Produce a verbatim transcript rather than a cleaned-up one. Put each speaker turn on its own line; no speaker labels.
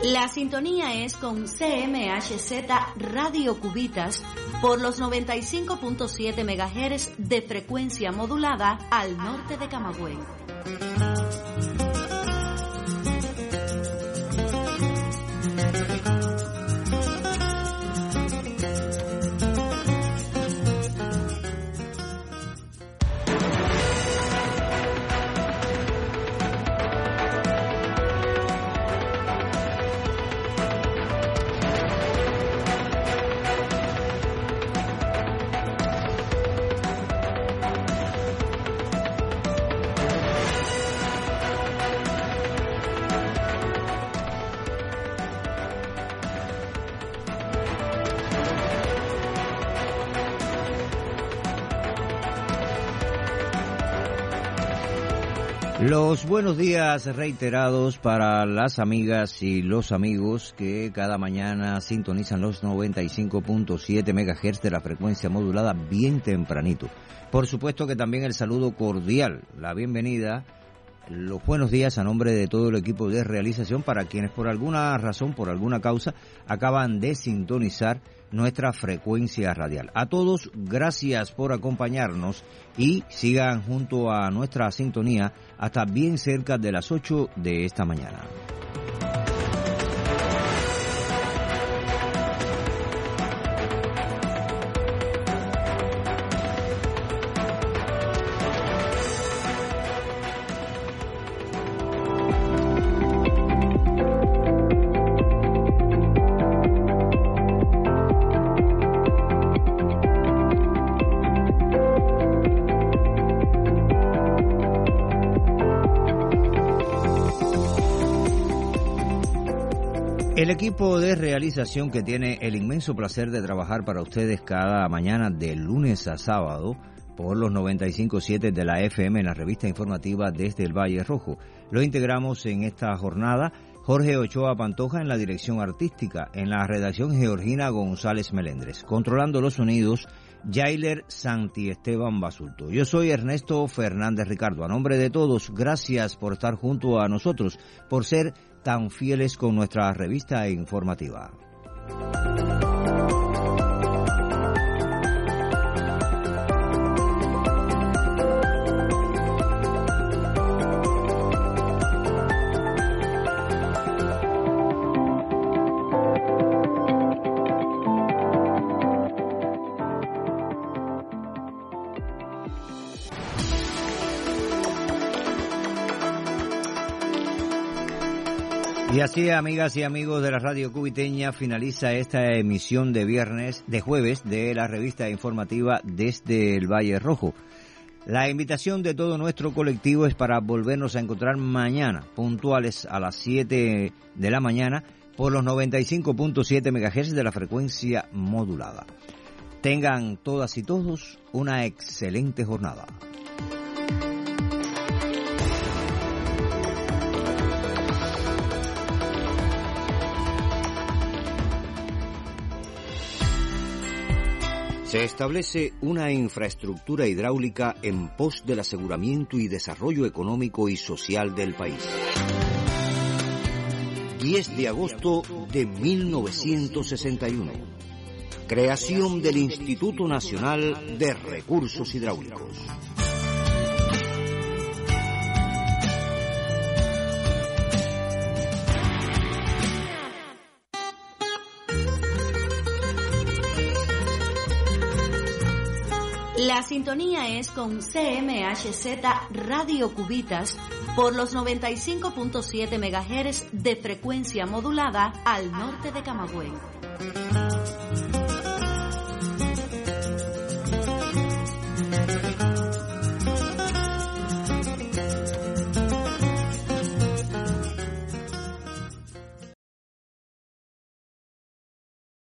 La sintonía es con C M H Z Radio Cubitas por los noventa y cinco punto siete megahertz de frecuencia modulada al norte de Camagüey.
Los buenos días reiterados para las amigas y los amigos que cada mañana sintonizan los noventa y cinco punto siete megahertz de la frecuencia modulada bien tempranito. Por supuesto que también el saludo cordial, la bienvenida, los buenos días a nombre de todo el equipo de realización para quienes por alguna razón, por alguna causa, acaban de sintonizar nuestra frecuencia radial. A todos, gracias por acompañarnos y sigan junto a nuestra sintonía hasta bien cerca de las ocho de esta mañana. El equipo de realización que tiene el inmenso placer de trabajar para ustedes cada mañana de lunes a sábado por los noventa y cinco punto siete de la F M en la revista informativa desde el Valle Rojo. Lo integramos en esta jornada Jorge Ochoa Pantoja en la dirección artística, en la redacción Georgina González Melendres, controlando los sonidos Yailer Santi Esteban Basulto. Yo soy Ernesto Fernández Ricardo. A nombre de todos, gracias por estar junto a nosotros, por ser tan fieles con nuestra revista informativa. Y así, amigas y amigos de la radio cubiteña, finaliza esta emisión de viernes, de jueves, de la revista informativa desde el Valle Rojo. La invitación de todo nuestro colectivo es para volvernos a encontrar mañana, puntuales a las siete de la mañana, por los noventa y cinco punto siete megahertz de la frecuencia modulada. Tengan todas y todos una excelente jornada. Se establece una infraestructura hidráulica en pos del aseguramiento y desarrollo económico y social del país. diez de agosto de mil novecientos sesenta y uno. Creación del Instituto Nacional de Recursos Hidráulicos.
La sintonía es con C M H Z Radio Cubitas por los noventa y cinco punto siete megahertz de frecuencia modulada al norte de Camagüey.